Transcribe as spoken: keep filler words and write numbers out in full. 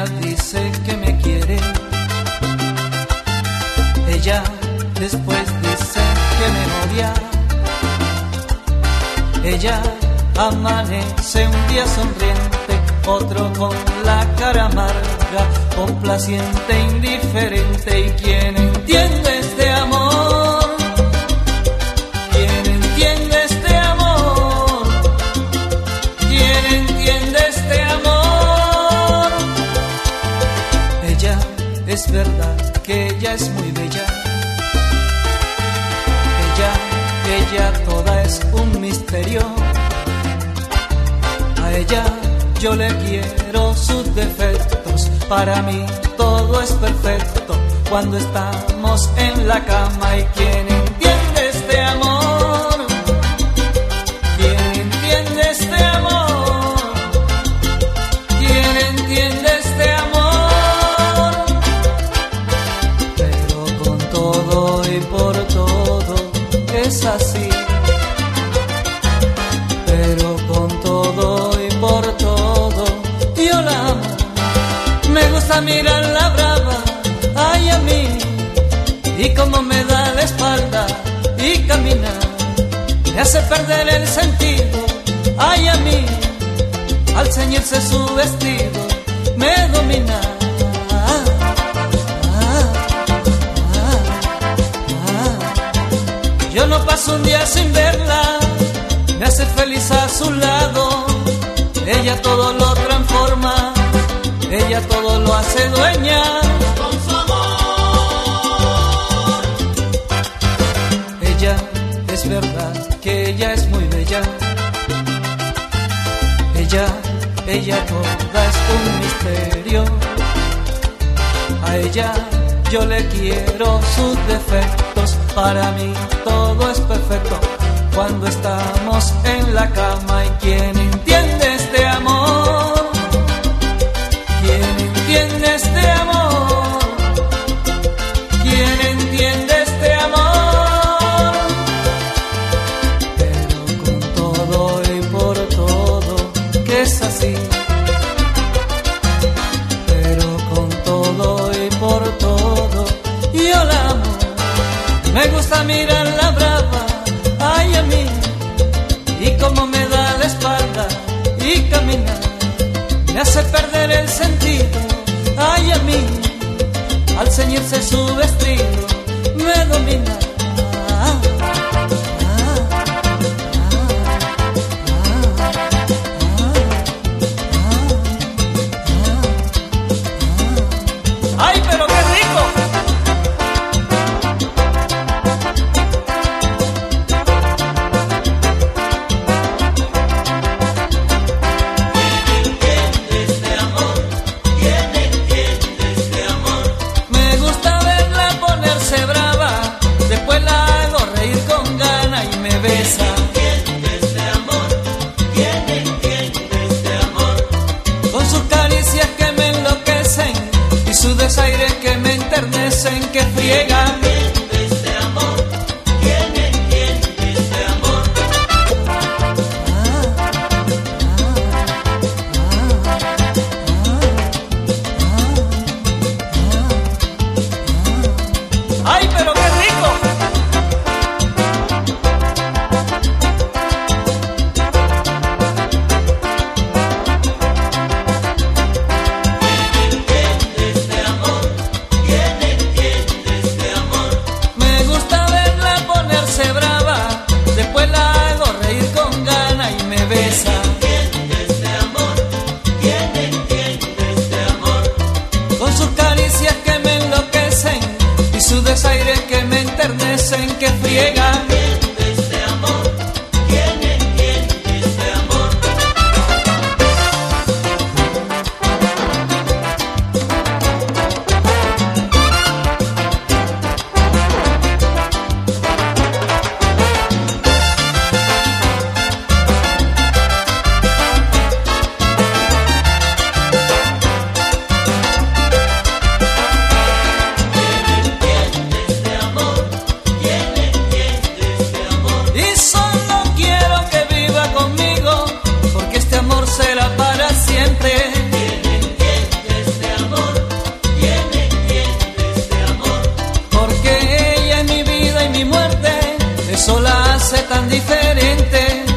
Ella dice que me quiere. Ella después dice que me odia. Ella amanece un día sonriente, otro con la cara amarga, complaciente, indiferente. ¿Y quién entiende este amor? ¿Quién entiende este amor? ¿Quién entiende este amor? Ella, es verdad que ella es muy bella. Ella, ella toda es un misterio. A ella yo le quiero sus defectos, para mí todo es perfecto cuando estamos en la cama. ¿Y quién entiende este amor? ¿Quién entiende este amor? ¿Quién entiende este amor? Pero con todo y por todo es así. Pero con todo y por todo yo la amo. Me gusta mirarla brava, ay a mí, y cómo me da la espalda y caminar, me hace perder el sentido, ay a mí, al ceñirse su vestido, me domina. Ah, ah, ah, ah. Yo no paso un día sin verla, me hace feliz a su lado. Ella todo lo transforma, ella todo lo hace dueña con su amor. Ella, es verdad que ella es muy bella. Ella, ella toda es un misterio. A ella yo le quiero sus defectos, para mí todo es perfecto cuando estamos en la cama. ¿Y quién entiende este amor? ¿Quién entiende este amor? ¿Quién entiende este amor? Pero con todo y por todo que es así. Pero con todo y por todo yo la amo. Me gusta mirarla brava, ay a mí, y cómo me da la espalda y caminar, me hace perder el sentido, ay a mí, al ceñirse su vestido, me domina. Ah, ah, ah, ah, ah, ah. ¡Ay, pero qué rico! Desaires que me enternecen, que friegan. ¿Quién entiende este amor? ¿Quién entiende este amor? Ah, ah, ah, ah, ah, ah. ¡Ay, pero qué rico! Desaires que me enternecen, que friegan. ¿Quién entiende este amor? ¿Quién entiende este amor? ¿Quién entiende este amor? ¿Quién entiende hace tan diferente.